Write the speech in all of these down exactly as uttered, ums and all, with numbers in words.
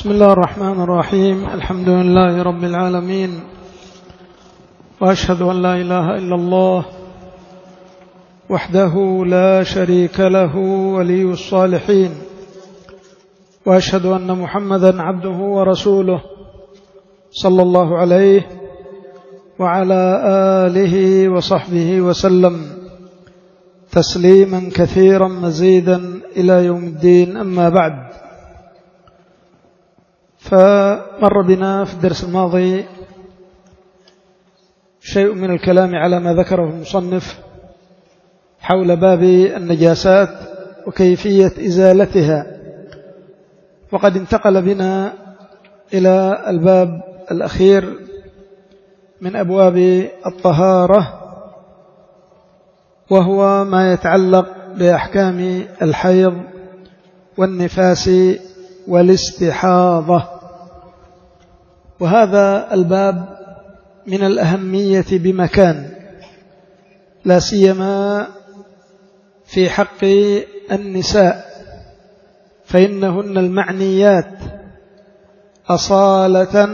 بسم الله الرحمن الرحيم. الحمد لله رب العالمين، وأشهد أن لا إله إلا الله وحده لا شريك له ولي الصالحين، وأشهد أن محمدا عبده ورسوله صلى الله عليه وعلى آله وصحبه وسلم تسليما كثيرا مزيدا إلى يوم الدين. أما بعد، فمر بنا في الدرس الماضي شيء من الكلام على ما ذكره المصنف حول باب النجاسات وكيفية إزالتها، وقد انتقل بنا إلى الباب الأخير من أبواب الطهارة، وهو ما يتعلق بأحكام الحيض والنفاس والاستحاضة. وهذا الباب من الأهمية بمكان، لا سيما في حق النساء، فإنهن المعنيات أصالة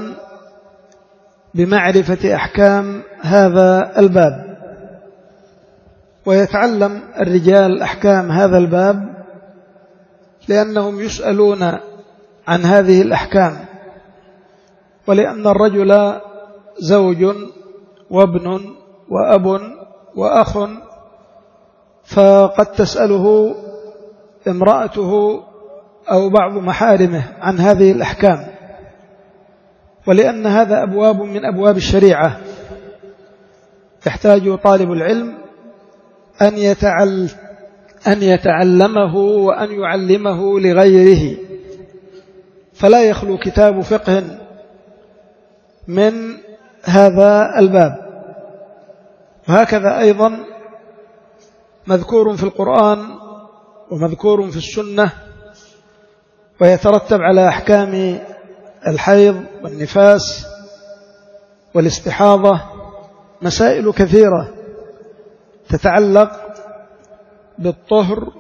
بمعرفة أحكام هذا الباب. ويتعلم الرجال أحكام هذا الباب لأنهم يسألون عن هذه الأحكام، ولأن الرجل زوج وابن وأب وأخ، فقد تسأله امرأته أو بعض محارمه عن هذه الأحكام، ولأن هذا أبواب من أبواب الشريعة يحتاج طالب العلم أن يتعلم أن يتعلمه وأن يعلمه لغيره، فلا يخلو كتاب فقه من هذا الباب. وهكذا أيضا مذكور في القرآن ومذكور في السنة، ويترتب على أحكام الحيض والنفاس والاستحاضة مسائل كثيرة تتعلق بالطهر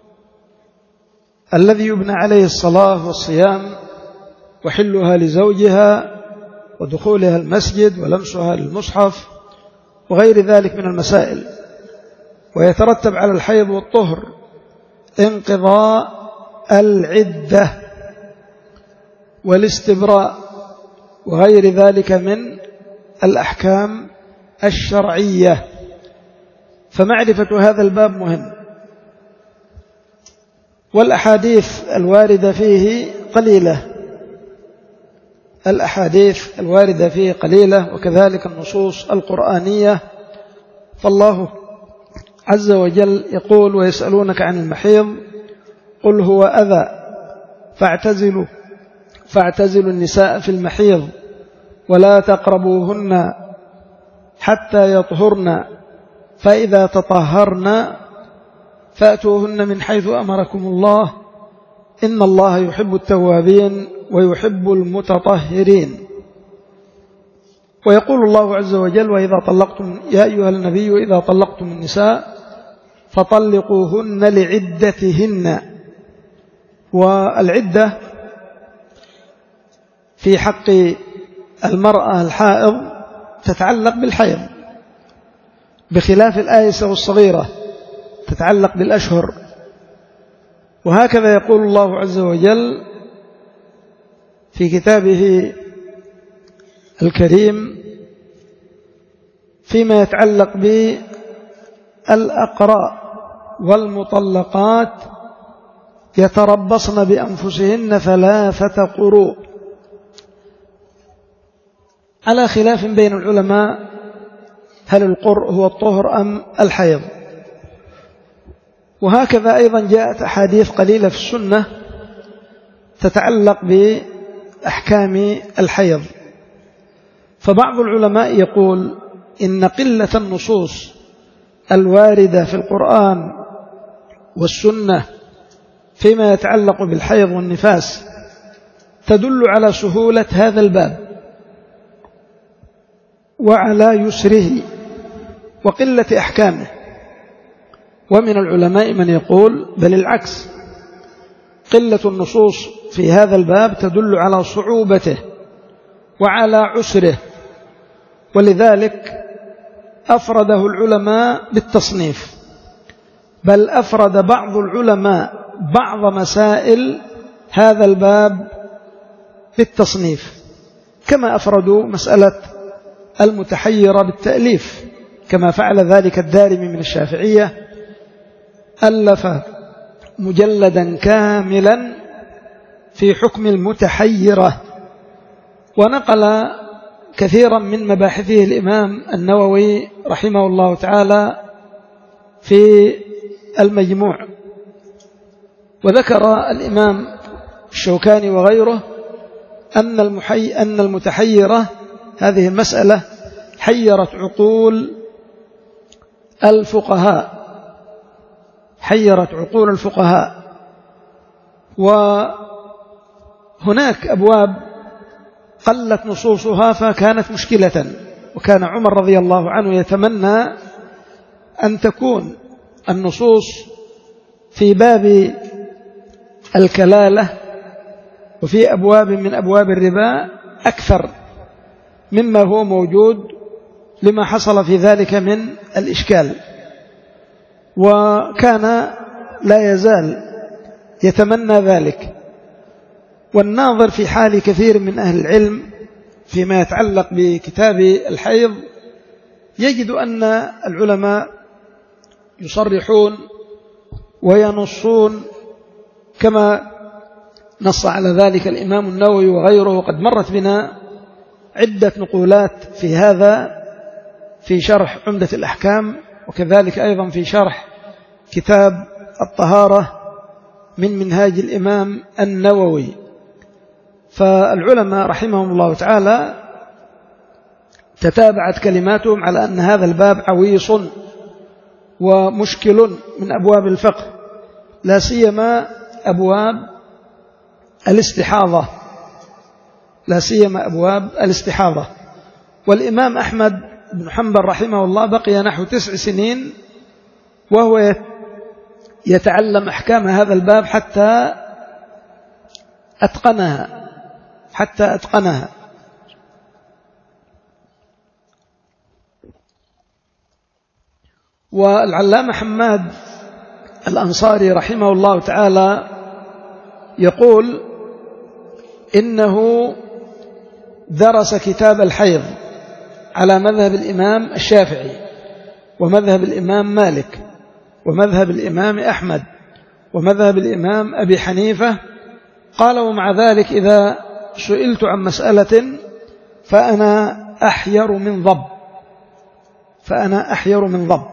الذي يبنى عليه الصلاة والصيام، وحلها لزوجها، ودخولها المسجد، ولمسها للمصحف، وغير ذلك من المسائل. ويترتب على الحيض والطهر انقضاء العدة والاستبراء وغير ذلك من الأحكام الشرعية، فمعرفة هذا الباب مهم. والأحاديث الواردة فيه قليلة الأحاديث الواردة فيه قليلة وكذلك النصوص القرآنية. فالله عز وجل يقول: ويسألونك عن المحيض قل هو أذى فاعتزلوا فاعتزلوا النساء في المحيض ولا تقربوهن حتى يطهرن فإذا تطهرن فأتوهن من حيث أمركم الله إن الله يحب التوابين ويحب المتطهرين. ويقول الله عز وجل: وإذا طلقتم يا أيها النبي إذا طلقتم النساء فطلقوهن لعدتهن. والعدة في حق المرأة الحائض تتعلق بالحيض، بخلاف الآيسة والصغيرة تتعلق بالأشهر. وهكذا يقول الله عز وجل في كتابه الكريم فيما يتعلق بالأقراء: والمطلقات يتربصن بأنفسهن ثلاثة قروء، على خلاف بين العلماء هل القرء هو الطهر أم الحيض. وهكذا أيضا جاءت أحاديث قليلة في السنة تتعلق بأحكام الحيض. فبعض العلماء يقول إن قلة النصوص الواردة في القرآن والسنة فيما يتعلق بالحيض والنفاس تدل على سهولة هذا الباب وعلى يسره وقلة أحكامه. ومن العلماء من يقول بل العكس، قلة النصوص في هذا الباب تدل على صعوبته وعلى عسره، ولذلك أفرده العلماء بالتصنيف، بل أفرد بعض العلماء بعض مسائل هذا الباب بالتصنيف، كما أفردوا مسألة المتحيرة بالتأليف، كما فعل ذلك الدارمي من الشافعية، ألف مجلدا كاملا في حكم المتحيرة، ونقل كثيرا من مباحثه الإمام النووي رحمه الله تعالى في المجموع. وذكر الإمام الشوكاني وغيره أن المحي أن المتحيرة هذه المسألة حيرت عقول الفقهاء حيرت عقول الفقهاء وهناك أبواب قلت نصوصها فكانت مشكلة، وكان عمر رضي الله عنه يتمنى أن تكون النصوص في باب الكلالة وفي أبواب من أبواب الربا أكثر مما هو موجود، لما حصل في ذلك من الإشكال، وكان لا يزال يتمنى ذلك. والناظر في حال كثير من أهل العلم فيما يتعلق بكتاب الحيض يجد أن العلماء يصرحون وينصون كما نص على ذلك الإمام النووي وغيره. وقد مرت بنا عدة نقولات في هذا في شرح عمدة الأحكام، وكذلك أيضا في شرح كتاب الطهارة من منهاج الإمام النووي. فالعلماء رحمهم الله تعالى تتابعت كلماتهم على أن هذا الباب عويص ومشكل من أبواب الفقه، لا سيما أبواب الاستحاضة لا سيما أبواب الاستحاضة. والإمام أحمد بن حنبل رحمه الله بقي نحو تسع سنين وهو يتعلم أحكام هذا الباب حتى أتقنها حتى أتقنها والعلامة حماد الأنصاري رحمه الله تعالى يقول إنه درس كتاب الحيض على مذهب الإمام الشافعي ومذهب الإمام مالك ومذهب الإمام أحمد ومذهب الإمام أبي حنيفة. قال ومع ذلك إذا سئلت عن مسألة فأنا أحير من ضب فأنا أحير من ضب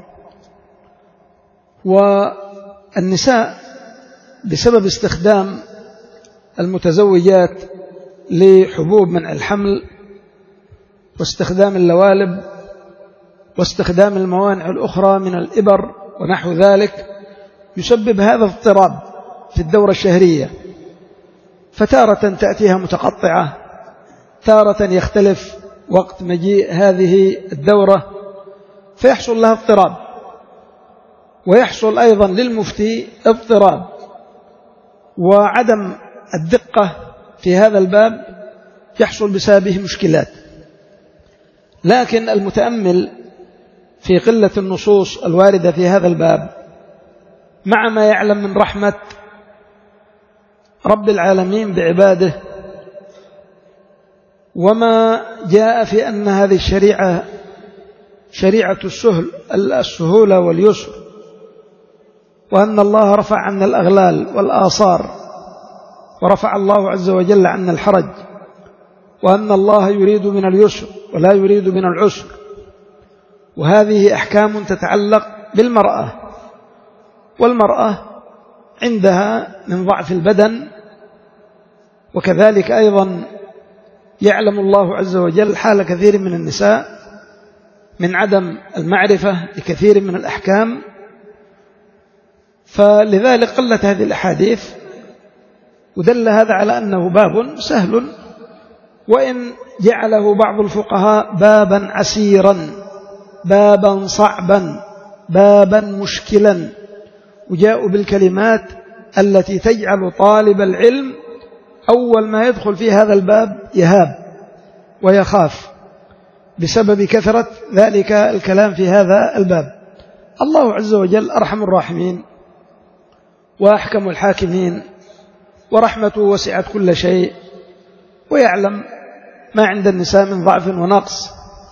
والنساء بسبب استخدام المتزوجات لحبوب منع الحمل واستخدام اللوالب واستخدام الموانع الأخرى من الإبر ونحو ذلك يسبب هذا اضطراب في الدورة الشهرية، فتارة تأتيها متقطعة، تارة يختلف وقت مجيء هذه الدورة فيحصل لها اضطراب، ويحصل أيضا للمفتي اضطراب وعدم الدقة في هذا الباب يحصل بسببه مشكلات. لكن المتأمل في قلة النصوص الواردة في هذا الباب مع ما يعلم من رحمة رب العالمين بعباده وما جاء في أن هذه الشريعة شريعة السهل السهولة واليسر، وأن الله رفع عنا الأغلال والآثار ورفع الله عز وجل عنا الحرج، وأن الله يريد من اليسر ولا يريد من العسر، وهذه أحكام تتعلق بالمرأة، والمرأة عندها من ضعف البدن، وكذلك أيضا يعلم الله عز وجل حال كثير من النساء من عدم المعرفة لكثير من الأحكام، فلذلك قلت هذه الأحاديث، ودل هذا على أنه باب سهل، وإن جعله بعض الفقهاء بابا عسيرا بابا صعبا بابا مشكلا، وجاءوا بالكلمات التي تجعل طالب العلم أول ما يدخل في هذا الباب يهاب ويخاف بسبب كثرة ذلك الكلام في هذا الباب. الله عز وجل أرحم الراحمين وأحكم الحاكمين، ورحمته وسعت كل شيء، ويعلم ما عند النساء من ضعف ونقص،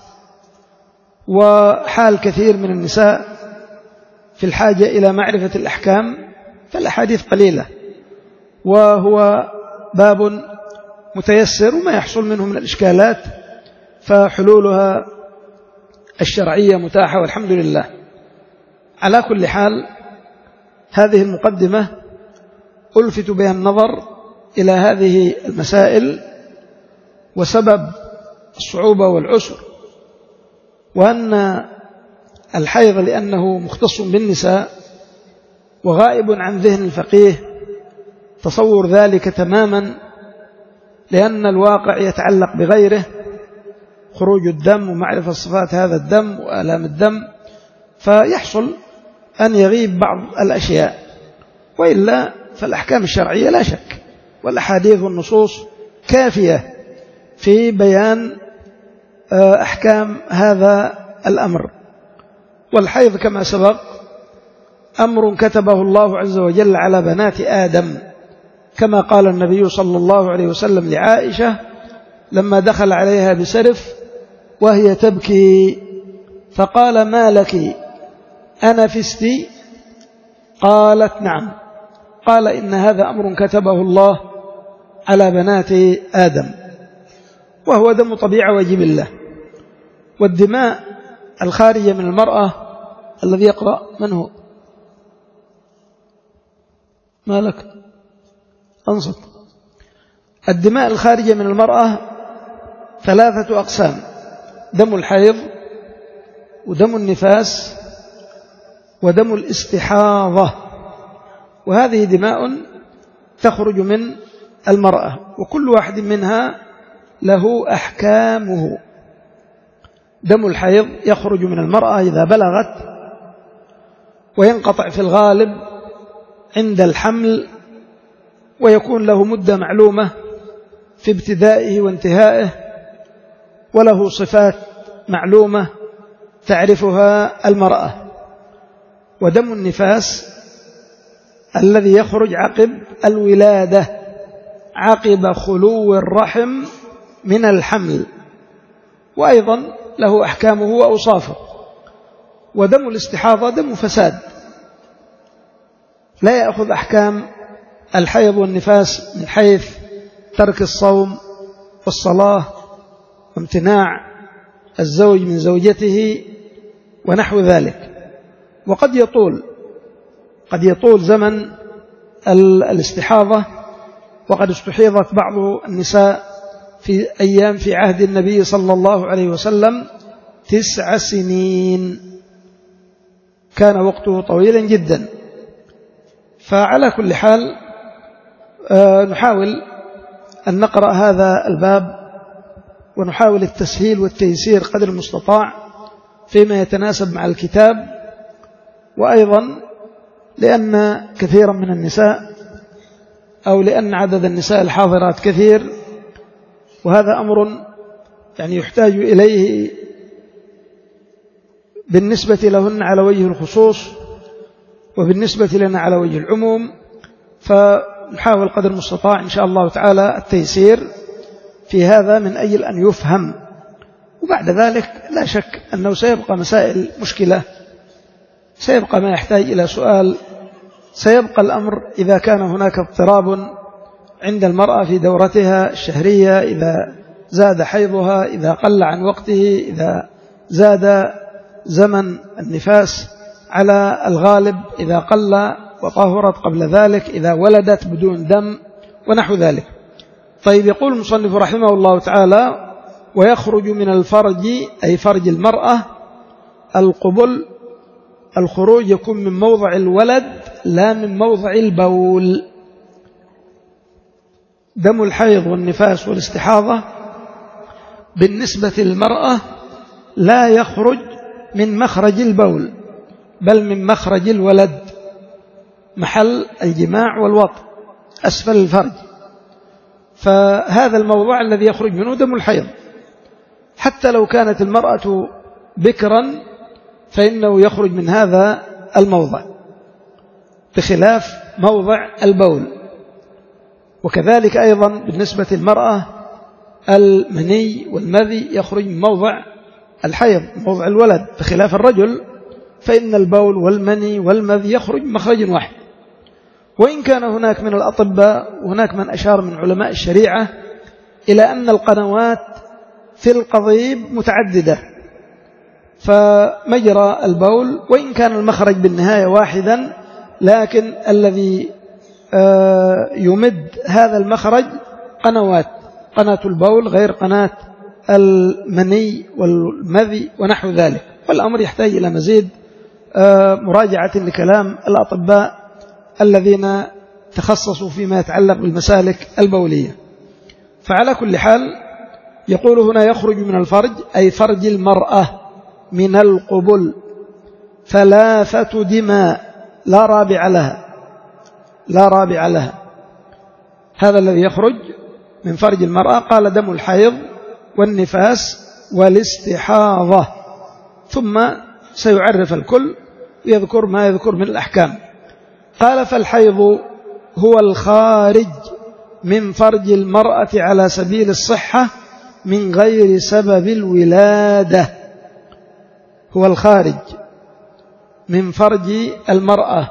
وحال كثير من النساء في الحاجة إلى معرفة الأحكام، فالأحاديث قليلة، وهو باب متيسر، وما يحصل منه من الإشكالات فحلولها الشرعية متاحة والحمد لله. على كل حال، هذه المقدمة ألفت بها النظر إلى هذه المسائل وسبب الصعوبة والعسر، وأن الحيض لأنه مختص بالنساء وغائب عن ذهن الفقيه تصور ذلك تماما، لأن الواقع يتعلق بغيره، خروج الدم ومعرفة صفات هذا الدم وآلام الدم، فيحصل أن يغيب بعض الأشياء، وإلا فالأحكام الشرعية لا شك والأحاديث والنصوص كافية في بيان أحكام هذا الأمر. والحيض كما سبق أمر كتبه الله عز وجل على بنات آدم، كما قال النبي صلى الله عليه وسلم لعائشة لما دخل عليها بسرف وهي تبكي فقال: ما لك أنفستي؟ قالت: نعم. قال: إن هذا أمر كتبه الله على بنات آدم، وهو دم طبيعة واجب الله. والدماء الخارجة من المرأة، الذي يقرأ من هو؟ ما لك أنصت. الدماء الخارجة من المرأة ثلاثة أقسام: دم الحيض، ودم النفاس، ودم الاستحاضة. وهذه دماء تخرج من المرأة، وكل واحد منها له أحكامه. دم الحيض يخرج من المرأة إذا بلغت، وينقطع في الغالب عند الحمل، ويكون له مدة معلومة في ابتدائه وانتهائه، وله صفات معلومة تعرفها المرأة. ودم النفاس الذي يخرج عقب الولادة، عقب خلو الرحم من الحمل، وأيضا له أحكامه وأوصافه. ودم الاستحاضة دم فساد، لا يأخذ أحكام الحيض والنفاس من حيث ترك الصوم والصلاة وامتناع الزوج من زوجته ونحو ذلك. وقد يطول قد يطول زمن الاستحاضة، وقد استحيضت بعض النساء في أيام في عهد النبي صلى الله عليه وسلم تسع سنين، كان وقته طويلا جدا. فعلى كل حال نحاول أن نقرأ هذا الباب، ونحاول التسهيل والتيسير قدر المستطاع فيما يتناسب مع الكتاب، وأيضا لأن كثيرا من النساء أو لأن عدد النساء الحاضرات كثير، وهذا أمر يعني يحتاج إليه بالنسبة لهن على وجه الخصوص، وبالنسبة لنا على وجه العموم، فنحاول قدر المستطاع إن شاء الله تعالى التيسير في هذا من أجل أن يفهم. وبعد ذلك لا شك أنه سيبقى مسائل مشكلة، سيبقى ما يحتاج إلى سؤال، سيبقى الأمر إذا كان هناك اضطراب عند المرأة في دورتها الشهرية، إذا زاد حيضها، إذا قل عن وقته، إذا زاد زمن النفاس على الغالب، إذا قل وطهرت قبل ذلك، إذا ولدت بدون دم ونحو ذلك. طيب، يقول المصنف رحمه الله تعالى: ويخرج من الفرج، أي فرج المرأة، القبل. الخروج يكون من موضع الولد لا من موضع البول. دم الحيض والنفاس والاستحاضة بالنسبة للمرأة لا يخرج من مخرج البول، بل من مخرج الولد، محل الجماع والوطء أسفل الفرج، فهذا الموضع الذي يخرج منه دم الحيض. حتى لو كانت المرأة بكرا فإنه يخرج من هذا الموضع، بخلاف موضع البول. وكذلك أيضا بالنسبة للمرأة المني والمذي يخرج من موضع الحيض، موضع الولد، بخلاف الرجل فإن البول والمني والمذي يخرج من مخرج واحد. وإن كان هناك من الأطباء وهناك من أشار من علماء الشريعة إلى أن القنوات في القضيب متعددة، فمجرى البول وإن كان المخرج بالنهاية واحدا، لكن الذي يمد هذا المخرج قنوات، قناة البول غير قناة المني والمذي ونحو ذلك. والأمر يحتاج إلى مزيد مراجعة لكلام الأطباء الذين تخصصوا فيما يتعلق بالمسالك البولية. فعلى كل حال يقول هنا يخرج من الفرج أي فرج المرأة من القبل ثلاثة دماء لا رابع لها، لا رابع لها. هذا الذي يخرج من فرج المرأة قال دم الحيض والنفاس والاستحاضة، ثم سيعرف الكل ويذكر ما يذكر من الأحكام. قال فالحيض هو الخارج من فرج المرأة على سبيل الصحة من غير سبب الولادة، هو الخارج من فرج المرأة،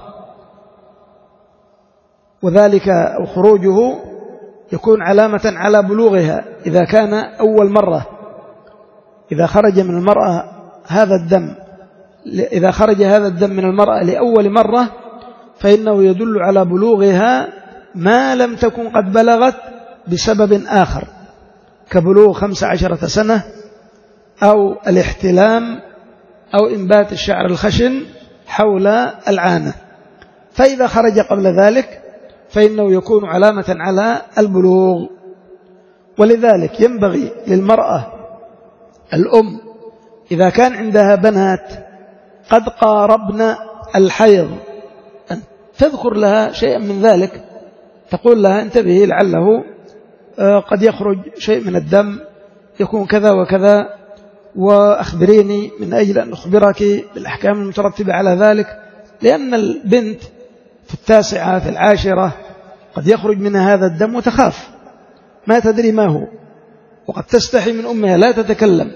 وذلك خروجه يكون علامة على بلوغها إذا كان أول مرة. إذا خرج من المرأة هذا الدم إذا خرج هذا الدم من المرأة لأول مرة فإنه يدل على بلوغها ما لم تكن قد بلغت بسبب آخر، كبلوغ خمس عشرة سنة أو الاحتلام أو إنبات الشعر الخشن حول العانة. فإذا خرج قبل ذلك فإنه يكون علامة على البلوغ. ولذلك ينبغي للمرأة الأم إذا كان عندها بنات قد قاربن الحيض أن تذكر لها شيئا من ذلك، تقول لها انتبهي لعله قد يخرج شيء من الدم يكون كذا وكذا، وأخبريني من أجل أن أخبرك بالأحكام المترتبة على ذلك. لأن البنت في التاسعة في العاشرة قد يخرج منها هذا الدم وتخاف، ما تدري ما هو، وقد تستحي من أمها لا تتكلم،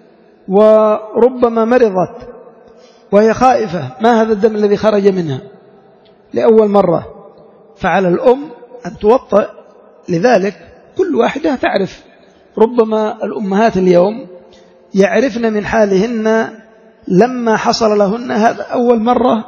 وربما مرضت وهي خائفة ما هذا الدم الذي خرج منها لأول مرة. فعلى الأم أن توطئ لذلك. كل واحدة تعرف، ربما الأمهات اليوم يعرفن من حالهن لما حصل لهن هذا أول مرة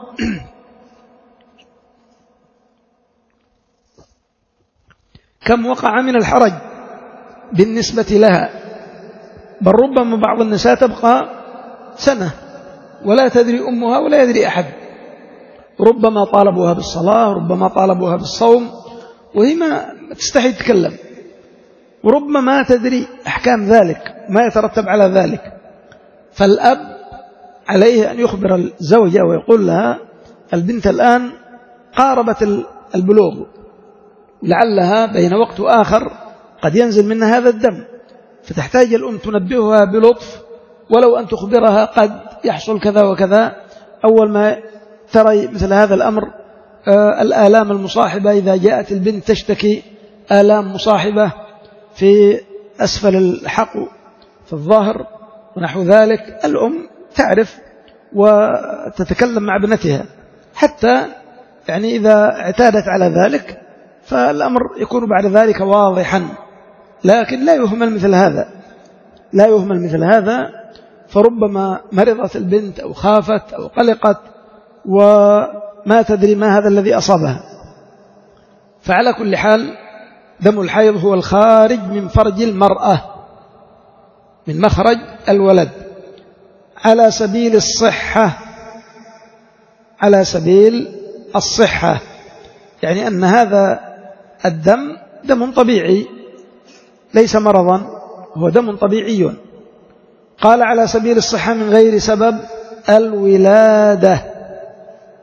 كم وقع من الحرج بالنسبة لها. بل ربما بعض النساء تبقى سنة ولا تدري أمها ولا يدري أحد، ربما طالبوها بالصلاة، ربما طالبوها بالصوم وهي ما تستحي تتكلم، وربما ما تدري أحكام ذلك ما يترتب على ذلك. فالأب عليه أن يخبر الزوجة ويقول لها البنت الآن قاربت البلوغ، لعلها بين وقت آخر قد ينزل منها هذا الدم، فتحتاج الأم تنبهها بلطف، ولو أن تخبرها قد يحصل كذا وكذا. أول ما ترى مثل هذا الأمر آه الآلام المصاحبة، إذا جاءت البنت تشتكي آلام مصاحبة في أسفل الحقو في الظهر ونحو ذلك، الأم تعرف وتتكلم مع ابنتها، حتى يعني إذا اعتادت على ذلك فالأمر يكون بعد ذلك واضحا. لكن لا يهمل مثل هذا، لا يهمل مثل هذا، فربما مرضت البنت أو خافت أو قلقت وما تدري ما هذا الذي أصابها. فعلى كل حال دم الحيض هو الخارج من فرج المرأة من مخرج الولد على سبيل الصحة، على سبيل الصحة، يعني أن هذا الدم دم طبيعي ليس مرضا، هو دم طبيعي. قال على سبيل الصحة من غير سبب الولادة،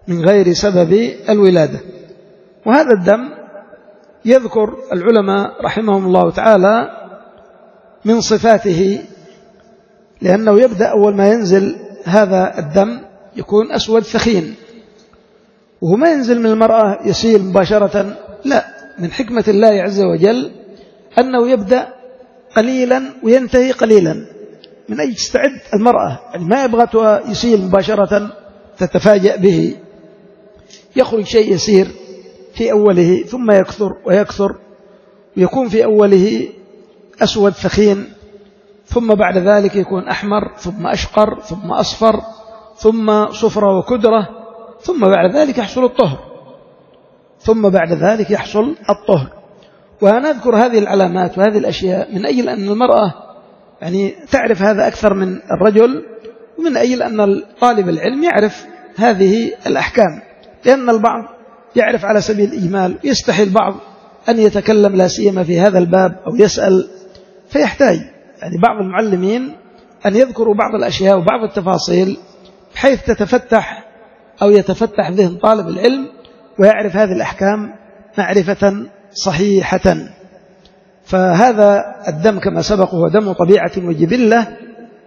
من غير سبب الولادة. وهذا الدم يذكر العلماء رحمهم الله تعالى من صفاته، لأنه يبدأ أول ما ينزل هذا الدم يكون أسود ثخين، وهو ما ينزل من المرأة يسيل مباشرة، لا، من حكمة الله عز وجل أنه يبدأ قليلا وينتهي قليلا من أجل تستعد المرأة، يعني ما يبغى يسيل مباشرة تتفاجأ به، يخرج شيء يسير في أوله ثم يكثر ويكثر ويكون في أوله أسود ثخين، ثم بعد ذلك يكون أحمر ثم أشقر ثم أصفر ثم صفرة وكدرة، ثم بعد ذلك يحصل الطهر ثم بعد ذلك يحصل الطهر. وأنا أذكر هذه العلامات وهذه الأشياء من أجل أن المرأة يعني تعرف هذا أكثر من الرجل، ومن أجل أن طالب العلم يعرف هذه الأحكام، لأن البعض يعرف على سبيل الإجمال، يستحي البعض أن يتكلم لا سيما في هذا الباب أو يسأل، فيحتاج يعني بعض المعلمين أن يذكروا بعض الأشياء وبعض التفاصيل بحيث تتفتح أو يتفتح ذهن طالب العلم ويعرف هذه الأحكام معرفة صحيحة. فهذا الدم كما سبق هو دم طبيعة وجبلة،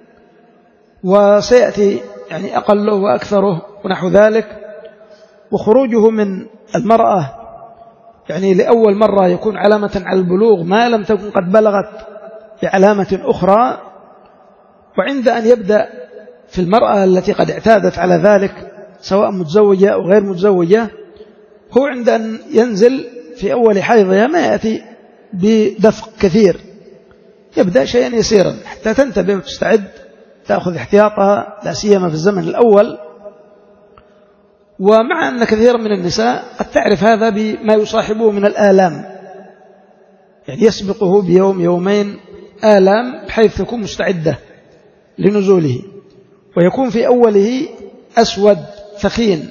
وسيأتي يعني أقله وأكثره ونحو ذلك. وخروجه من المرأة يعني لأول مرة يكون علامة على البلوغ ما لم تكن قد بلغت بعلامة أخرى، وعند أن يبدأ في المرأة التي قد اعتادت على ذلك سواء متزوجة أو غير متزوجة، هو عند أن ينزل في أول حيضها ما يأتي بدفق كثير، يبدأ شيئا يسيرا حتى تنتبه وتستعد تأخذ احتياطها لا سيما في الزمن الأول. ومع أن كثيرا من النساء قد تعرف هذا بما يصاحبه من الآلام، يعني يسبقه بيوم يومين آلام بحيث تكون مستعدة لنزوله، ويكون في أوله أسود ثخين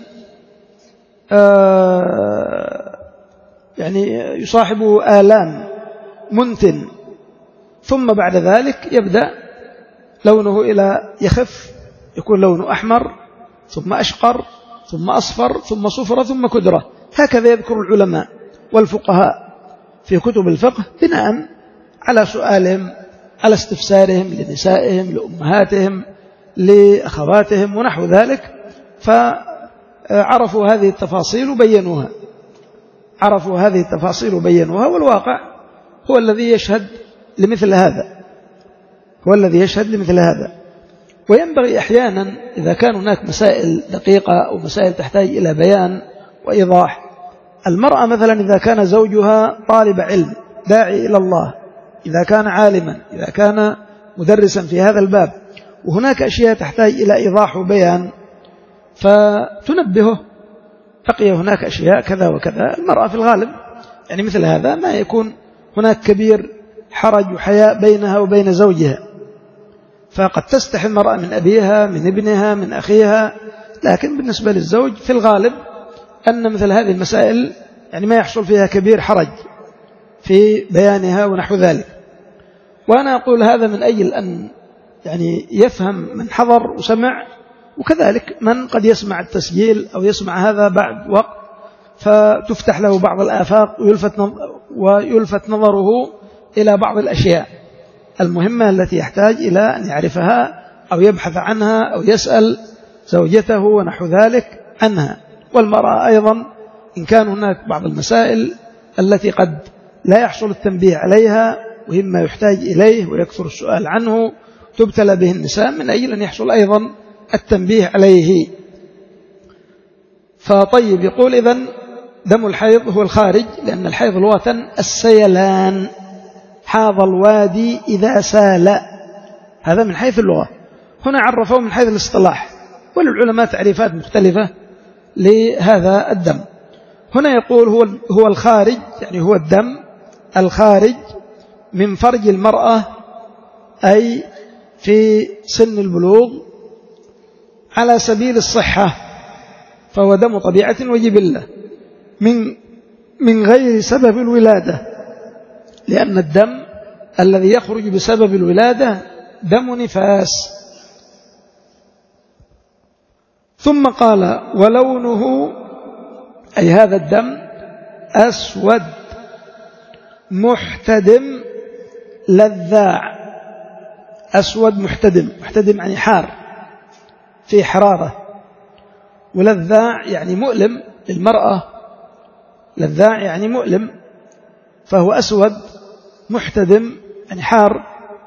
آه يعني يصاحبه آلام منتن، ثم بعد ذلك يبدأ لونه إلى يخف، يكون لونه أحمر ثم أشقر ثم أصفر ثم صفرة ثم كدرة. هكذا يذكر العلماء والفقهاء في كتب الفقه بناء على سؤالهم على استفسارهم لنسائهم لأمهاتهم لأخواتهم ونحو ذلك، فعرفوا هذه التفاصيل وبينوها عرفوا هذه التفاصيل وبينوها والواقع هو الذي يشهد لمثل هذا هو الذي يشهد لمثل هذا. وينبغي أحيانا إذا كان هناك مسائل دقيقة أو مسائل تحتاج إلى بيان وإيضاح، المرأة مثلا إذا كان زوجها طالب علم داعي إلى الله، إذا كان عالما، إذا كان مدرسا في هذا الباب، وهناك أشياء تحتاج إلى إيضاح وبيان فتنبهه، بقي هناك أشياء كذا وكذا. المرأة في الغالب يعني مثل هذا ما يكون هناك كبير حرج وحياء بينها وبين زوجها، فقد تستحي المرأة من أبيها من ابنها من أخيها، لكن بالنسبة للزوج في الغالب أن مثل هذه المسائل يعني ما يحصل فيها كبير حرج في بيانها ونحو ذلك. وأنا أقول هذا من أجل أن يعني يفهم من حضر وسمع، وكذلك من قد يسمع التسجيل أو يسمع هذا بعد وقت فتفتح له بعض الآفاق ويلفت ويلفت نظره إلى بعض الأشياء المهمة التي يحتاج إلى أن يعرفها أو يبحث عنها أو يسأل زوجته ونحو ذلك عنها. والمرأة أيضا إن كان هناك بعض المسائل التي قد لا يحصل التنبيه عليها وإما يحتاج إليه ويكثر السؤال عنه تبتلى به النساء من أجل أن يحصل أيضا التنبيه عليه. فطيب يقول إذن دم الحيض هو الخارج، لأن الحيض لغة السيلان، حاض الوادي إذا سال، هذا من حيث اللغة. هنا عرفوا من حيث الاصطلاح، وللعلماء تعريفات مختلفة لهذا الدم. هنا يقول هو هو الخارج، يعني هو الدم الخارج من فرج المرأة أي في سن البلوغ على سبيل الصحة، فهو دم طبيعة وجبلة من من غير سبب الولادة، لأن الدم الذي يخرج بسبب الولادة دم نفاس. ثم قال ولونه أي هذا الدم أسود محتدم لذاع. أسود محتدم، محتدم يعني حار في حرارة، ولذاع يعني مؤلم للمرأة، لذاع يعني مؤلم، فهو أسود محتدم يعني حار،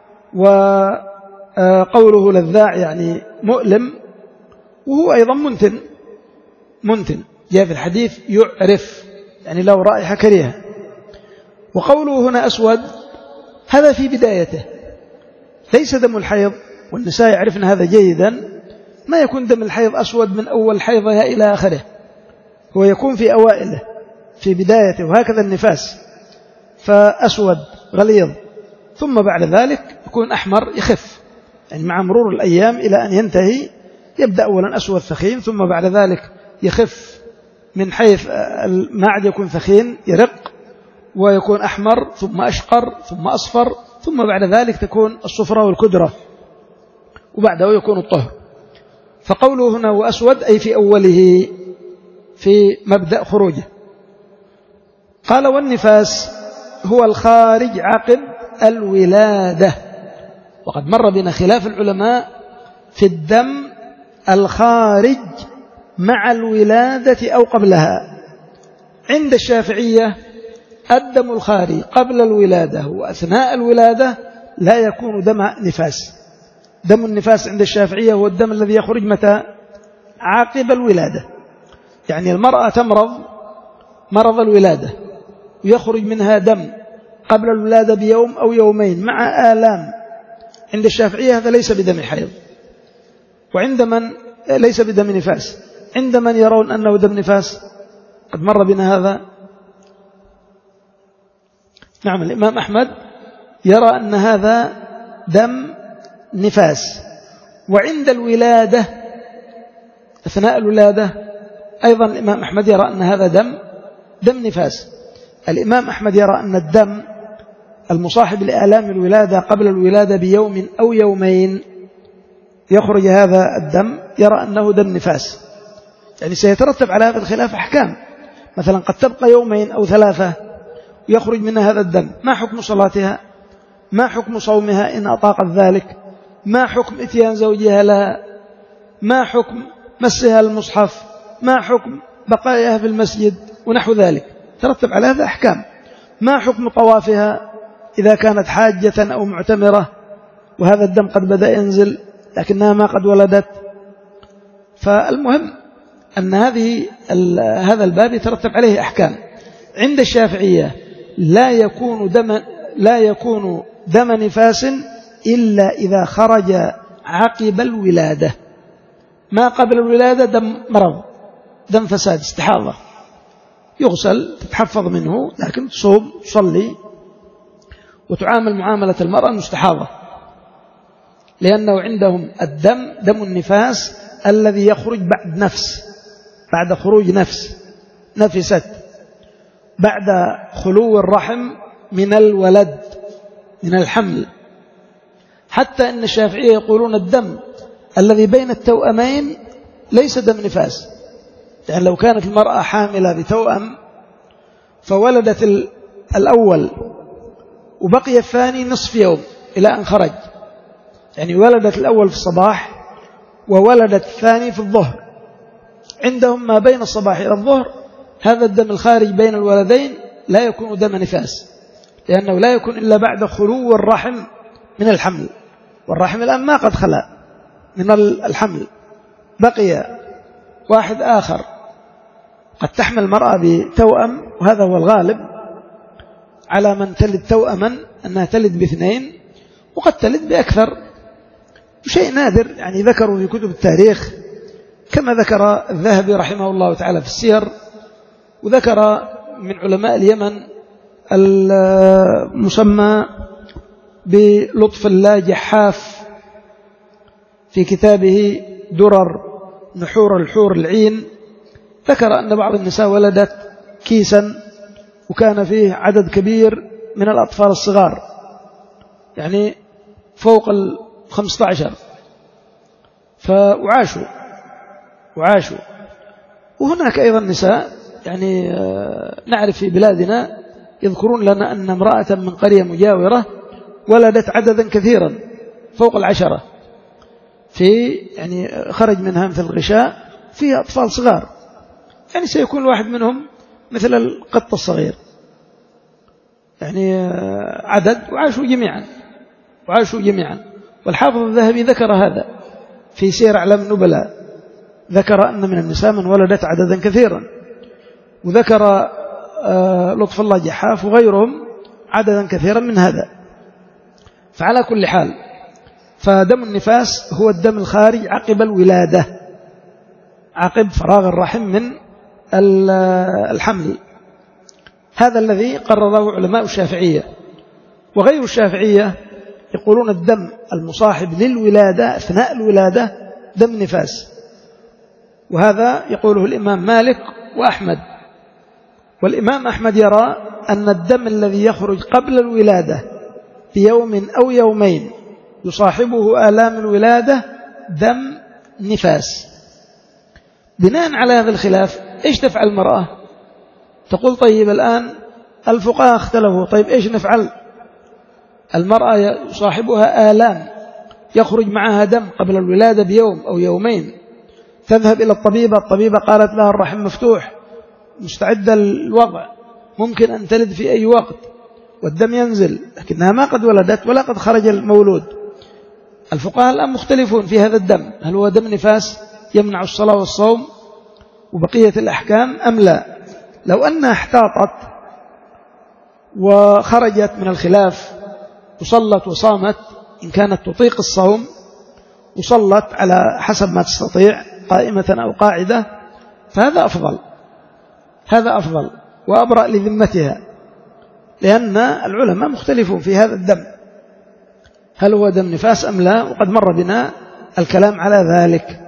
وقوله لذاع يعني مؤلم، وهو أيضا منتن، منتن جاء في الحديث يعرف يعني له رائحة كريهة. وقوله هنا أسود هذا في بدايته، ليس دم الحيض، والنساء يعرفن هذا جيدا، ما يكون دم الحيض أسود من أول حيضها إلى آخره، هو يكون في أوائله في بدايته، وهكذا النفاس، فأسود غليظ، ثم بعد ذلك يكون أحمر يخف، يعني مع مرور الأيام إلى أن ينتهي يبدأ أولا أسود ثخين، ثم بعد ذلك يخف من حيث ما عاد يكون ثخين يرق ويكون أحمر، ثم أشقر، ثم أصفر، ثم بعد ذلك تكون الصفرة والكدرة، وبعده يكون الطهر. فقوله هنا وأسود أي في أوله في مبدأ خروجه. قال والنفاس هو الخارج عقب الولادة. وقد مر بنا خلاف العلماء في الدم الخارج مع الولادة أو قبلها. عند الشافعية الدم الخارج قبل الولادة وأثناء الولادة لا يكون دم نفاس. دم النفاس عند الشافعية هو الدم الذي يخرج متى؟ عقب الولادة، يعني المرأة تمرض مرض الولادة ويخرج منها دم قبل الولادة بيوم أو يومين مع آلام، عند الشافعية هذا ليس بدم حيض، وعند من ليس بدم نفاس. عند من يرون أنه دم نفاس؟ قد مر بنا هذا. نعم، الإمام أحمد يرى أن هذا دم نفاس. وعند الولادة أثناء الولادة أيضا الإمام أحمد يرى أن هذا دم دم نفاس. الإمام أحمد يرى أن الدم المصاحب لآلام الولادة قبل الولادة بيوم أو يومين يخرج هذا الدم، يرى أنه دم نفاس، يعني سيترتب على هذا الخلاف أحكام. مثلا قد تبقى يومين أو ثلاثة ويخرج منها هذا الدم، ما حكم صلاتها؟ ما حكم صومها إن أطاقت ذلك؟ ما حكم إتيان زوجها لها؟ ما حكم مسها المصحف؟ ما حكم بقائها في المسجد ونحو ذلك؟ ترتب على هذا أحكام. ما حكم طوافها إذا كانت حاجة أو معتمرة وهذا الدم قد بدأ ينزل لكنها ما قد ولدت؟ فالمهم أن هذه هذا الباب يترتب عليه أحكام. عند الشافعية لا يكون دم لا يكون دم نفاس إلا إذا خرج عقب الولادة. ما قبل الولادة دم مرض، دم فساد، استحاضة، يغسل تتحفظ منه، لكن تصوم تصلي وتعامل معاملة المرأة المستحاضة، لأنه عندهم الدم دم النفاس الذي يخرج بعد نفس، بعد خروج نفس نفست، بعد خلو الرحم من الولد من الحمل. حتى إن الشافعية يقولون الدم الذي بين التوأمين ليس دم نفاس، يعني لو كانت المرأة حاملة بتوأم فولدت الأول وبقي الثاني نصف يوم إلى أن خرج، يعني ولدت الأول في الصباح وولدت الثاني في الظهر، عندهم ما بين الصباح إلى الظهر هذا الدم الخارج بين الولدين لا يكون دم نفاس، لأنه لا يكون إلا بعد خلو الرحم من الحمل، والرحم الآن ما قد خلا من الحمل، بقي واحد آخر. قد تحمل المرأة بتوأم، وهذا هو الغالب على من تلد توأما أنها تلد باثنين، وقد تلد بأكثر، شيء نادر يعني ذكروا في كتب التاريخ، كما ذكر الذهبي رحمه الله تعالى في السير، وذكر من علماء اليمن المسمى بلطف الله جحاف في كتابه درر نحور الحور العين، ذكر أن بعض النساء ولدت كيسا وكان فيه عدد كبير من الأطفال الصغار، يعني فوق الخمسة عشر، فعاشوا وعاشوا. وهناك أيضا نساء يعني نعرف في بلادنا يذكرون لنا أن امرأة من قرية مجاورة ولدت عددا كثيرا فوق العشرة، في يعني خرج منها مثل الغشاء فيها أطفال صغار، يعني سيكون الواحد منهم مثل القط الصغير، يعني عدد وعاشوا جميعا وعاشوا جميعا. والحافظ الذهبي ذكر هذا في سير أعلام النبلاء، ذكر أن من النساء من ولدت عددا كثيرا، وذكر لطف الله جحاف وغيرهم عددا كثيرا من هذا. فعلى كل حال فدم النفاس هو الدم الخارج عقب الولادة، عقب فراغ الرحم من الحمل. هذا الذي قرره علماء الشافعية. وغير الشافعية يقولون الدم المصاحب للولادة أثناء الولادة دم نفاس، وهذا يقوله الإمام مالك وأحمد. والإمام أحمد يرى أن الدم الذي يخرج قبل الولادة بيوم أو يومين يصاحبه آلام الولادة دم نفاس. بناء على هذا الخلاف إيش تفعل المرأة؟ تقول طيب الآن الفقهاء اختلفوا، طيب إيش نفعل؟ المرأة يصاحبها آلام يخرج معها دم قبل الولادة بيوم أو يومين، تذهب إلى الطبيبة، الطبيبة قالت لها الرحم مفتوح مستعدة للوضع، ممكن أن تلد في أي وقت والدم ينزل، لكنها ما قد ولدت ولا قد خرج المولود. الفقهاء الآن مختلفون في هذا الدم، هل هو دم نفاس يمنع الصلاة والصوم وبقية الأحكام أم لا؟ لو أنها احتاطت وخرجت من الخلاف وصلت وصامت إن كانت تطيق الصوم، وصلت على حسب ما تستطيع قائمة أو قاعدة، فهذا أفضل، هذا أفضل وأبرأ لذمتها، لأن العلماء مختلفون في هذا الدم هل هو دم نفاس أم لا، وقد مر بنا الكلام على ذلك.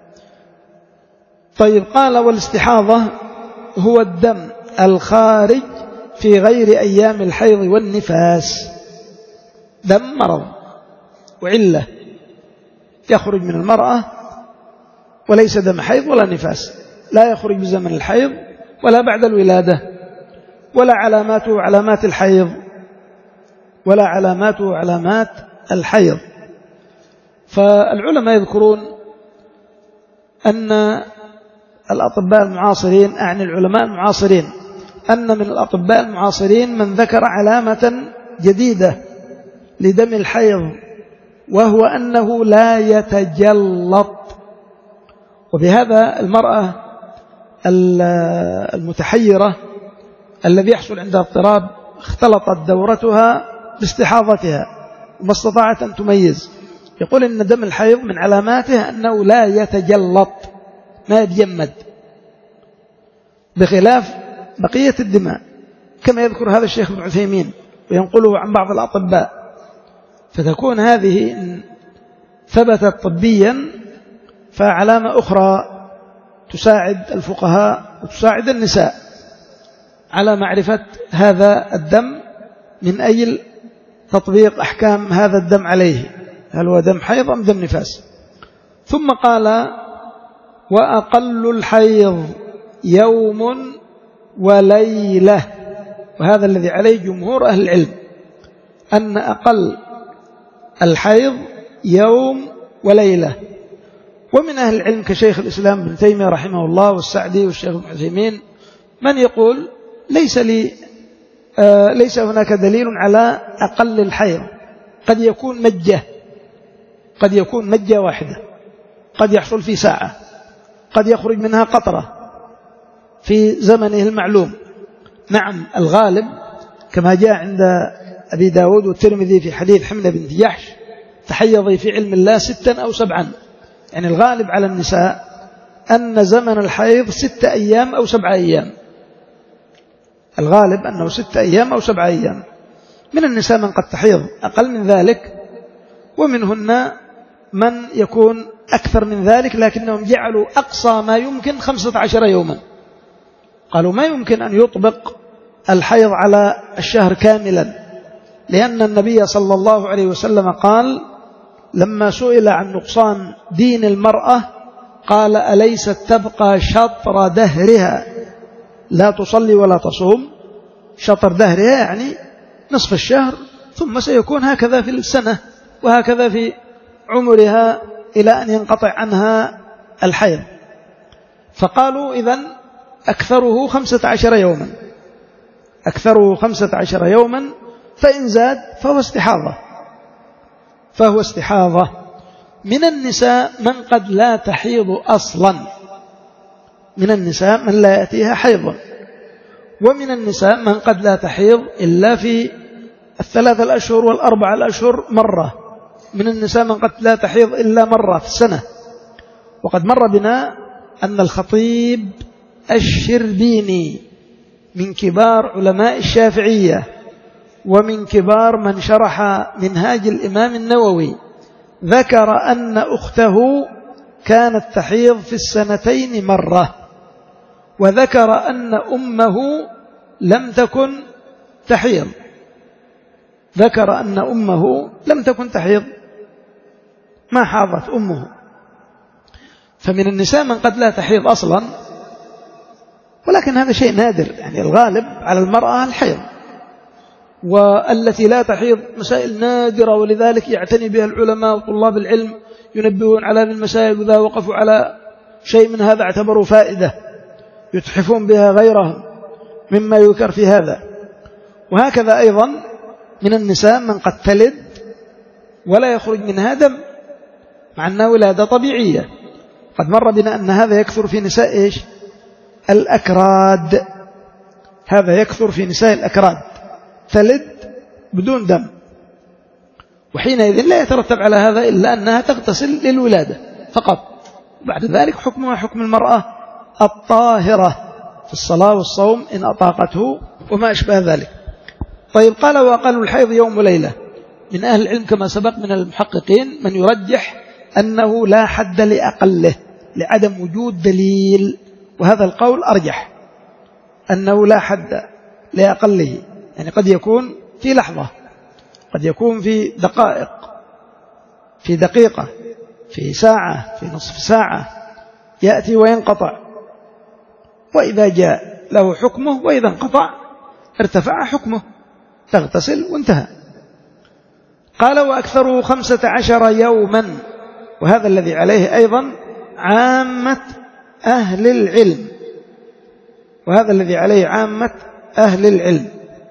طيب قال والاستحاضة هو الدم الخارج في غير أيام الحيض والنفاس، دم مرض وعلة يخرج من المرأة وليس دم حيض ولا نفاس، لا يخرج بزمن الحيض ولا بعد الولادة، ولا علاماته علامات الحيض ولا علاماته علامات الحيض. فالعلماء يذكرون أن الأطباء المعاصرين، أعني العلماء المعاصرين، أن من الأطباء المعاصرين من ذكر علامة جديدة لدم الحيض، وهو أنه لا يتجلط. وبهذا المرأة المتحيرة الذي يحصل عندها اضطراب اختلطت دورتها باستحاضتها وما استطاعت أن تميز، يقول إن دم الحيض من علاماته أنه لا يتجلط، ما يتجمد، بخلاف بقية الدماء كما يذكر هذا الشيخ ابن عثيمين وينقله عن بعض الأطباء. فتكون هذه إن ثبتت طبيا فعلامة أخرى تساعد الفقهاء وتساعد النساء على معرفة هذا الدم من أي تطبيق أحكام هذا الدم عليه، هل هو دم حيض أم دم نفاس. ثم قال وأقل الحيض يوم وليلة، وهذا الذي عليه جمهور أهل العلم، أن أقل الحيض يوم وليلة. ومن أهل العلم كشيخ الإسلام ابن تيمية رحمه الله والسعدي والشيخ ابن عثيمين من يقول ليس لي آه ليس هناك دليل على أقل الحيض، قد يكون مجة، قد يكون مجة واحدة، قد يحصل في ساعة، قد يخرج منها قطرة في زمنه المعلوم. نعم الغالب كما جاء عند أبي داود والترمذي في حديث حملة بنت جحش تحيضي في علم الله ستا أو سبعا، يعني الغالب على النساء أن زمن الحيض ستة أيام أو سبعة أيام، الغالب أنه ستة أيام أو سبعة أيام. من النساء من قد تحيض أقل من ذلك، ومنهن من يكون أكثر من ذلك، لكنهم جعلوا أقصى ما يمكن خمسة عشر يوما، قالوا ما يمكن أن يطبق الحيض على الشهر كاملا، لأن النبي صلى الله عليه وسلم قال لما سئل عن نقصان دين المرأة قال أليست تبقى شطر دهرها لا تصلي ولا تصوم؟ شطر دهرها يعني نصف الشهر، ثم سيكون هكذا في السنة وهكذا في عمرها إلى أن ينقطع عنها الحيض. فقالوا إذن أكثره خمسة عشر يوما، أكثره خمسة عشر يوما، فإن زاد فهو استحاضة، فهو استحاضة. من النساء من قد لا تحيض أصلا، من النساء من لا يأتيها حيض، ومن النساء من قد لا تحيض إلا في الثلاثة الأشهر والأربعة الأشهر مرة، من النساء من قد لا تحيض إلا مرة في السنة. وقد مر بنا أن الخطيب الشربيني من كبار علماء الشافعية ومن كبار من شرح منهاج الإمام النووي ذكر أن أخته كانت تحيض في السنتين مرة، وذكر أن أمه لم تكن تحيض، ذكر أن أمه لم تكن تحيض، ما حاضت أمه. فمن النساء من قد لا تحيض أصلا، ولكن هذا شيء نادر، يعني الغالب على المرأة الحيض، والتي لا تحيض مسائل نادرة، ولذلك يعتني بها العلماء وطلاب العلم ينبهون على هذه المسائل، وإذا وقفوا على شيء من هذا اعتبروا فائدة يتحفون بها غيرهم مما يذكر في هذا. وهكذا أيضا من النساء من قد تلد ولا يخرج منها دم، مع أنها ولادة طبيعية. قد مر بنا أن هذا يكثر في نساء إيش؟ الأكراد، هذا يكثر في نساء الأكراد، تلد بدون دم، وحينئذ لا يترتب على هذا إلا أنها تغتسل للولادة فقط، بعد ذلك حكمها حكم المرأة الطاهرة في الصلاة والصوم إن أطاقته وما أشبه ذلك. طيب، قال وأقل الحيض يوم وليلة. من أهل العلم كما سبق من المحققين من يرجح أنه لا حد لأقله لعدم وجود دليل، وهذا القول أرجح، أنه لا حد لأقله، يعني قد يكون في لحظة، قد يكون في دقائق، في دقيقة، في ساعة، في نصف ساعة، يأتي وينقطع، وإذا جاء له حكمه، وإذا انقطع ارتفع حكمه، تغتسل وانتهى. قال وأكثره خمسة عشر يوما، وهذا الذي عليه أيضا عامة أهل العلم، وهذا الذي عليه عامة أهل العلم.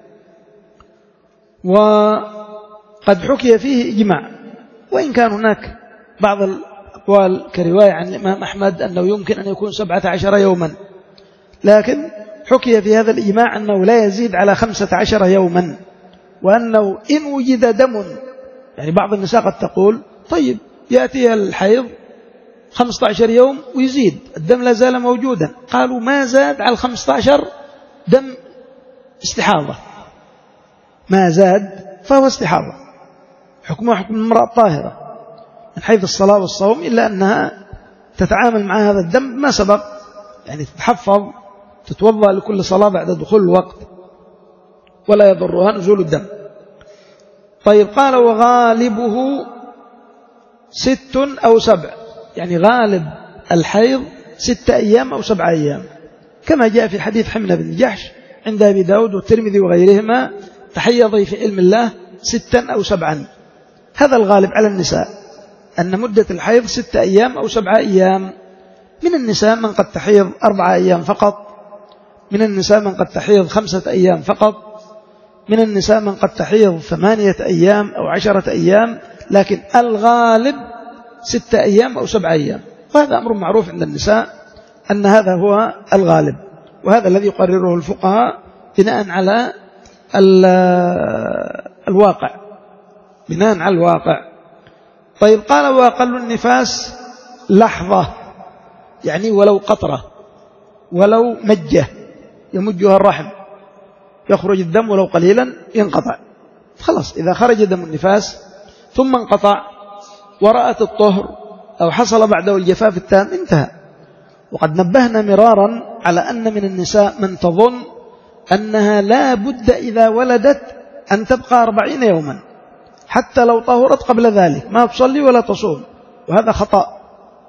وقد حكي فيه إجماع، وإن كان هناك بعض الأقوال كرواية عن الإمام أحمد أنه يمكن أن يكون سبعة عشر يوما، لكن حكي في هذا الإجماع أنه لا يزيد على خمسة عشر يوما، وأنه إن وجد دم، يعني بعض النساء قد تقول طيب يأتي الحيض خمسة عشر يوم ويزيد الدم لا زال موجودا، قالوا ما زاد على خمسة عشر دم استحاضة، ما زاد فهو استحاضة، حكمها حكم المرأة الطاهرة من حيث الصلاة والصوم، إلا أنها تتعامل مع هذا الدم ما سبق، يعني تتحفظ، تتوضأ لكل صلاة بعد دخول الوقت، ولا يضرها نزول الدم. طيب، قال وغالبه ست أو سبع، يعني غالب الحيض ست أيام أو سبع أيام، كما جاء في حديث حمنة بن جحش عند أبي داود والترمذي وغيرهما: تحيضي في علم الله ستا أو سبعا. هذا الغالب على النساء، أن مدة الحيض ست أيام أو سبع أيام. من النساء من قد تحيض أربع أيام فقط، من النساء من قد تحيض خمسة أيام فقط، من النساء من قد تحيض ثمانية أيام أو عشرة أيام، لكن الغالب ستة أيام أو سبع أيام. وهذا أمر معروف عند النساء أن هذا هو الغالب، وهذا الذي يقرره الفقهاء بناء على الواقع، بناء على الواقع. طيب، قال وأقل النفاس لحظة، يعني ولو قطرة، ولو مجة يمجها الرحم، يخرج الدم ولو قليلا ينقطع، خلاص إذا خرج دم النفاس ثم انقطع ورأت الطهر أو حصل بعده الجفاف التام انتهى. وقد نبهنا مرارا على أن من النساء من تظن أنها لا بد إذا ولدت أن تبقى أربعين يوما حتى لو طهرت قبل ذلك ما تصلي ولا تصوم، وهذا خطأ.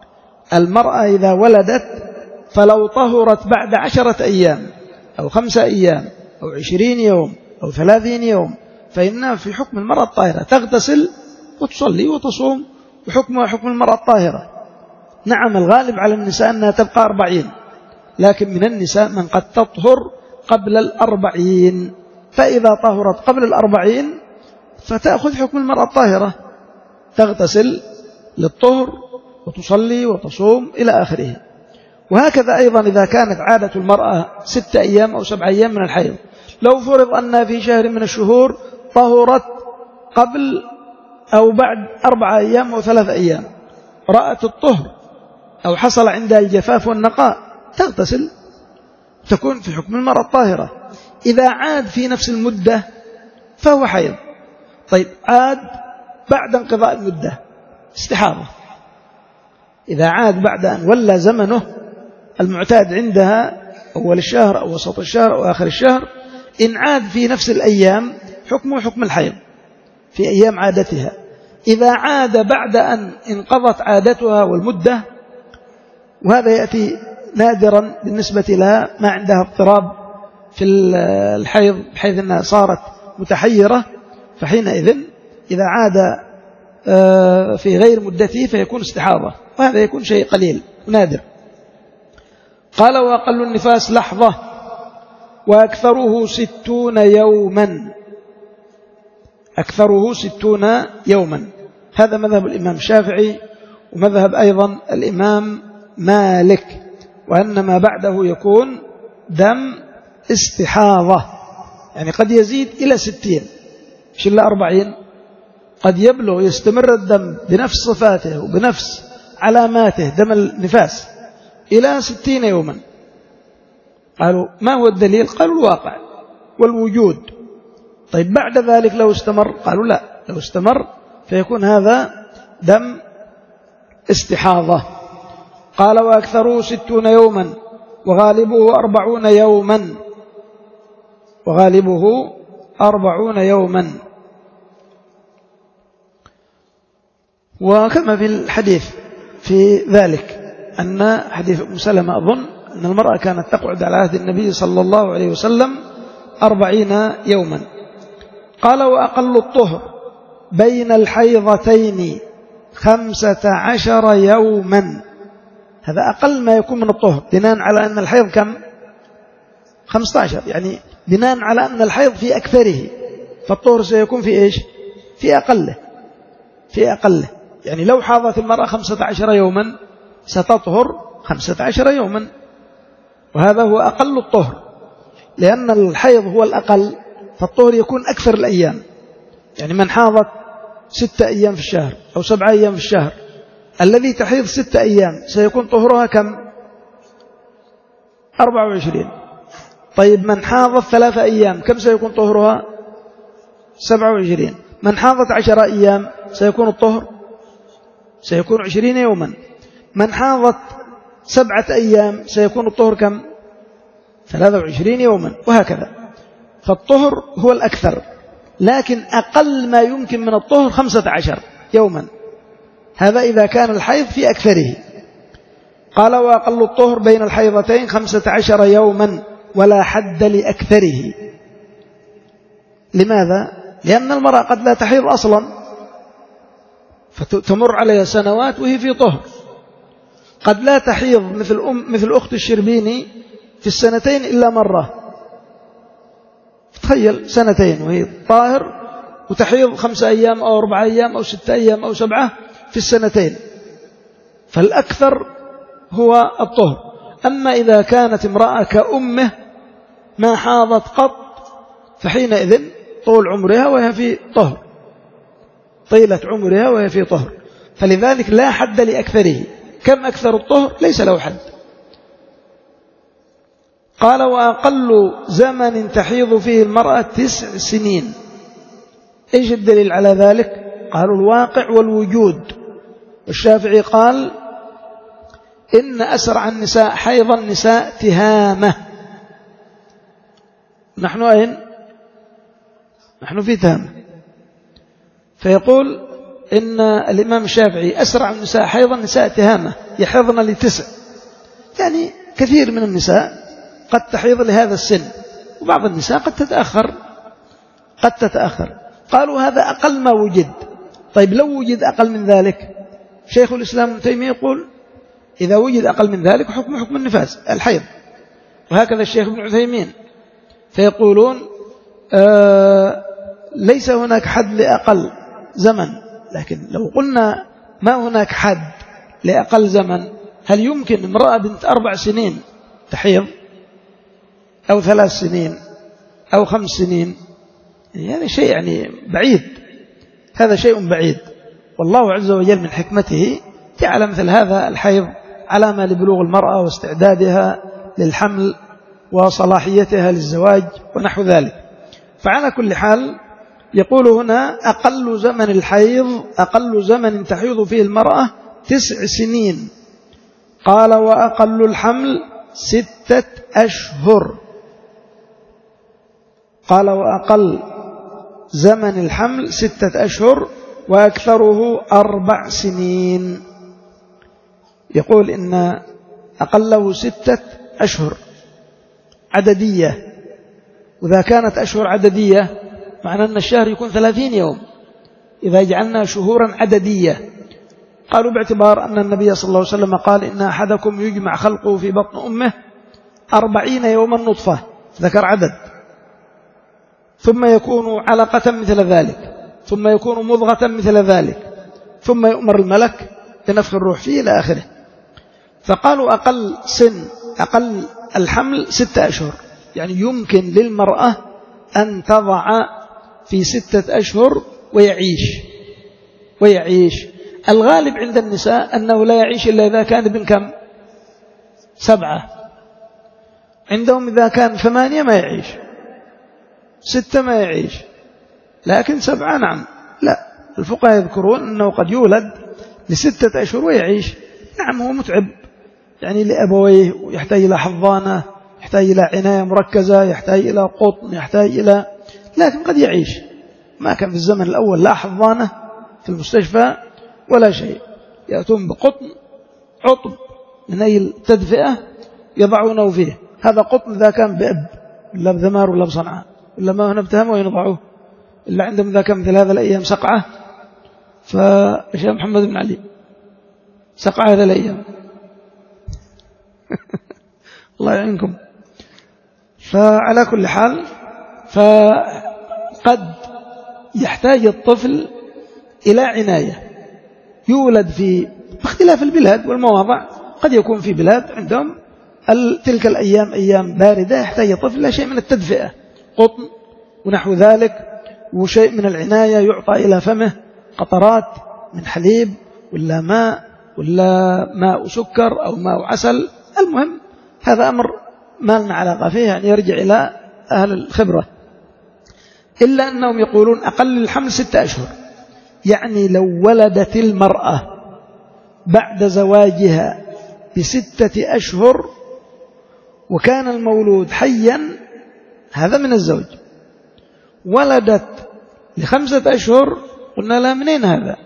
المرأة إذا ولدت فلو طهرت بعد عشرة أيام أو خمسة أيام أو عشرين يوم أو ثلاثين يوم فإنها في حكم المرأة الطاهرة، تغتسل وتصلي وتصوم وحكمها حكم المرأة الطاهرة. نعم الغالب على النساء أنها تبقى أربعين، لكن من النساء من قد تطهر قبل الأربعين، فإذا طهرت قبل الأربعين فتأخذ حكم المرأة الطاهرة، تغتسل للطهر وتصلي وتصوم إلى آخره. وهكذا أيضا إذا كانت عادة المرأة ستة أيام أو سبع أيام من الحيض، لو فرض أنها في شهر من الشهور طهرت قبل أو بعد أربعة أيام أو ثلاثة أيام، رأت الطهر أو حصل عندها الجفاف والنقاء، تغتسل تكون في حكم المرأة الطاهرة. إذا عاد في نفس المدة فهو حيض. طيب عاد بعد انقضاء المدة استحاضة، إذا عاد بعد أن ولى زمنه المعتاد عندها أول الشهر أو وسط الشهر أو آخر الشهر، إن عاد في نفس الأيام حكمه حكم الحيض في أيام عادتها. إذا عاد بعد أن انقضت عادتها والمدة، وهذا يأتي نادرا بالنسبة لها، ما عندها اضطراب في الحيض بحيث أنها صارت متحيرة، فحينئذ إذا عاد في غير مدته فيكون استحاضة، وهذا يكون شيء قليل نادر. قال وأقل النفاس لحظة وأكثره ستون يوما، أكثره ستون يوما. هذا مذهب الإمام الشافعي ومذهب أيضا الإمام مالك، وأن ما بعده يكون دم استحاضة، يعني قد يزيد إلى ستين مش إلا أربعين، قد يبلغ يستمر الدم بنفس صفاته وبنفس علاماته دم النفاس إلى ستين يوما. قالوا ما هو الدليل؟ قالوا الواقع والوجود. طيب بعد ذلك لو استمر؟ قالوا لا، لو استمر فيكون هذا دم استحاضة. قال وأكثره ستون يوما وغالبه أربعون يوما، وغالبه أربعون يوما. وكما في الحديث في ذلك أن حديث أم سلمة أظن أن المرأة كانت تقعد على عهد النبي صلى الله عليه وسلم أربعين يوما. قال وأقل الطهر بين الحيضتين خمسة عشر يوما، هذا أقل ما يكون من الطهر بناء على أن الحيض كم؟ خمسة عشر، يعني بناء على أن الحيض في أكثره، فالطهر سيكون في إيش؟ في أقله، في أقله. يعني لو حاضت المرأة خمسة عشر يوما ستطهر خمسة عشر يوما، وهذا هو أقل الطهر، لأن الحيض هو الأقل فالطهر يكون أكثر الأيام. يعني من حاضت ستة أيام في الشهر أو سبعة أيام في الشهر، الذي تحيض ستة أيام سيكون طهرها كم؟ أربعة وعشرين. طيب من حاضت ثلاثة أيام كم سيكون طهرها؟ سبعة وعشرين. من حاضت عشر أيام سيكون الطهر سيكون عشرين يوما. من حاضت سبعة أيام سيكون الطهر كم؟ ثلاثة وعشرين يوما، وهكذا. فالطهر هو الأكثر، لكن أقل ما يمكن من الطهر خمسة عشر يوما، هذا إذا كان الحيض في أكثره. قال وأقل الطهر بين الحيضتين خمسة عشر يوما ولا حد لأكثره. لماذا؟ لأن المرأة قد لا تحيض أصلا فتمر عليها سنوات وهي في طهر، قد لا تحيض مثل أم مثل أخت الشربيني في السنتين إلا مرة، تخيل سنتين وهي طاهر وتحيض خمسة أيام أو أربعة أيام أو ستة أيام أو سبعة في السنتين، فالأكثر هو الطهر. أما إذا كانت امرأة كأمه ما حاضت قط فحينئذ طول عمرها وهي في طهر، طيلة عمرها وهي في طهر، فلذلك لا حد لأكثره. كم أكثر الطهر؟ ليس له حد. قال وأقل زمن تحيض فيه المرأة تسع سنين. إيش الدليل على ذلك؟ قالوا الواقع والوجود. والشافعي قال إن أسرع النساء حيض النساء تهامة. نحن أين؟ نحن في تهامة. فيقول إن الإمام الشافعي أسرع النساء حيضا نساء تهامة يحضن لتسع، يعني كثير من النساء قد تحيض لهذا السن، وبعض النساء قد تتأخر قد تتأخر قالوا هذا أقل ما وجد. طيب لو وجد أقل من ذلك، شيخ الإسلام ابن تيمية يقول إذا وجد أقل من ذلك حكم حكم النفاس الحيض، وهكذا الشيخ ابن عثيمين، فيقولون آه ليس هناك حد لأقل زمن. لكن لو قلنا ما هناك حد لأقل زمن، هل يمكن امرأة بنت أربع سنين تحيض أو ثلاث سنين أو خمس سنين؟ يعني هذا شيء يعني بعيد، هذا شيء بعيد. والله عز وجل من حكمته جعل مثل هذا الحيض علامة لبلوغ المرأة واستعدادها للحمل وصلاحيتها للزواج ونحو ذلك. فعلى كل حال يقول هنا أقل زمن الحيض أقل زمن تحيض فيه المرأة تسع سنين. قال وأقل الحمل ستة أشهر. قال وأقل زمن الحمل ستة أشهر وأكثره أربع سنين. يقول إن أقله ستة أشهر عددية، وإذا كانت أشهر عددية معنى أن الشهر يكون ثلاثين يوم إذا جعلنا شهورا عددية. قالوا باعتبار أن النبي صلى الله عليه وسلم قال إن أحدكم يجمع خلقه في بطن أمه أربعين يوما نطفة، ذكر عدد، ثم يكون علقة مثل ذلك، ثم يكون مضغة مثل ذلك، ثم يؤمر الملك بنفخ الروح فيه إلى آخره. فقالوا أقل سن أقل الحمل ستة أشهر، يعني يمكن للمرأة أن تضع في ستة أشهر ويعيش ويعيش الغالب عند النساء أنه لا يعيش إلا إذا كان ابن كم؟ سبعة. عندهم إذا كان ثمانية ما يعيش، ستة ما يعيش، لكن سبعة نعم. لا، الفقهاء يذكرون أنه قد يولد لستة أشهر ويعيش. نعم هو متعب يعني لأبويه، ويحتاج إلى حضانة، يحتاج إلى عناية مركزة، يحتاج إلى قطن، يحتاج إلى، لكن قد يعيش. ما كان في الزمن الأول لا حضانة في المستشفى ولا شيء، يأتون بقطن عطب من أي التدفئة يضعونه فيه. هذا قطن إذا كان بأب ولا بذمار ولا بصنعاء ولا ما هنا بتهم وينضعوه، إلا عندهم إذا كان مثل هذا الأيام سقعة. فالشيخ محمد بن علي سقعة هذا الأيام الله يعينكم. فعلى كل حال فقد يحتاج الطفل إلى عناية، يولد في باختلاف البلاد والمواضع. قد يكون في بلاد عندهم تلك الأيام أيام باردة يحتاج الطفل إلى شيء من التدفئة، قطن ونحو ذلك، وشيء من العناية يعطى إلى فمه قطرات من حليب ولا ماء ولا ماء سكر أو ماء عسل. المهم هذا أمر ما لنا علاقة فيه، يعني يرجع إلى أهل الخبرة. إلا أنهم يقولون أقل الحمل ستة أشهر، يعني لو ولدت المرأة بعد زواجها بستة أشهر وكان المولود حيا، هذا من الزوج، ولدت لخمسة أشهر قلنا لا منين هذا.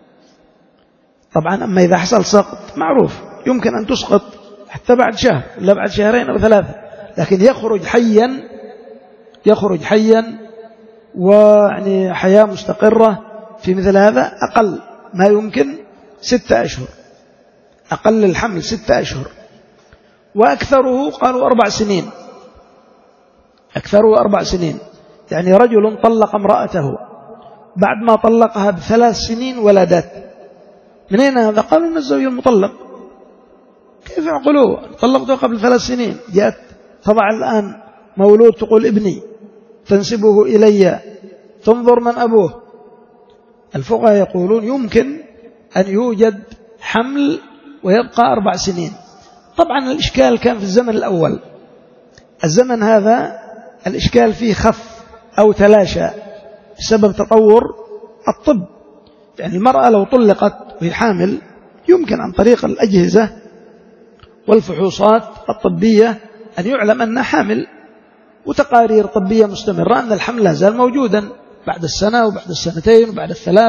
طبعا أما إذا حصل سقط معروف يمكن أن تسقط حتى بعد شهر ولا بعد شهرين أو ثلاثة، لكن يخرج حيا يخرج حيا ويعني حياة مستقرة في مثل هذا أقل ما يمكن ستة أشهر. أقل الحمل ستة أشهر، وأكثره قالوا أربع سنين. أكثره أربع سنين، يعني رجل طلق امرأته بعد ما طلقها بثلاث سنين ولدت. من أين هذا؟ قالوا من الزوج المطلق. كيف يعقلوه؟ طلقته قبل ثلاث سنين، جاءت تضع الآن مولود تقول ابني، تنسبه إلي، تنظر من أبوه. الفقهاء يقولون يمكن أن يوجد حمل ويبقى أربع سنين. طبعا الإشكال كان في الزمن الأول، الزمن هذا الإشكال فيه خف أو تلاشى بسبب تطور الطب. يعني المرأة لو طلقت وهي حامل يمكن عن طريق الأجهزة والفحوصات الطبية أن يعلم أنها حامل، وتقارير طبية مستمرة أن الحمل لا زال موجودا بعد السنة وبعد السنتين وبعد الثلاث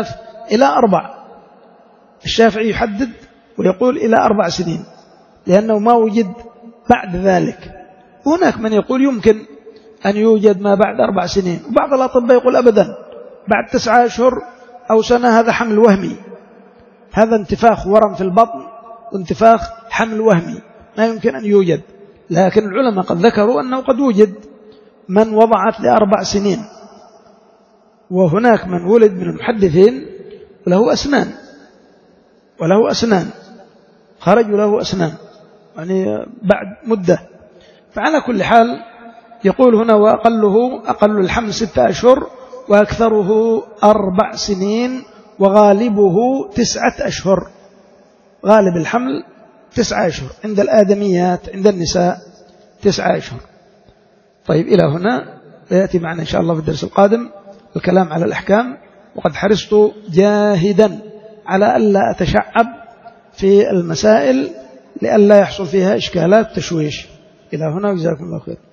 إلى أربع. الشافعي يحدد ويقول إلى أربع سنين لأنه ما وجد بعد ذلك. هناك من يقول يمكن أن يوجد ما بعد أربع سنين، وبعض الأطباء يقول أبدا بعد تسعة أشهر أو سنة هذا حمل وهمي، هذا انتفاخ ورم في البطن وانتفاخ حمل وهمي ما يمكن أن يوجد. لكن العلماء قد ذكروا أنه قد وجد من وضعت لأربع سنين، وهناك من ولد من المحدثين وله أسنان وله أسنان خرج له أسنان يعني بعد مدة. فعلى كل حال يقول هنا وأقله أقل الحمل ستة أشهر وأكثره أربع سنين وغالبه تسعة أشهر. غالب الحمل تسعة أشهر عند الآدميات، عند النساء تسعة أشهر. طيب إلى هنا يأتي معنا إن شاء الله في الدرس القادم الكلام على الأحكام، وقد حرصت جاهدا على ألا أتشعب في المسائل لئلا يحصل فيها إشكالات تشويش. إلى هنا وجزاكم الله خير.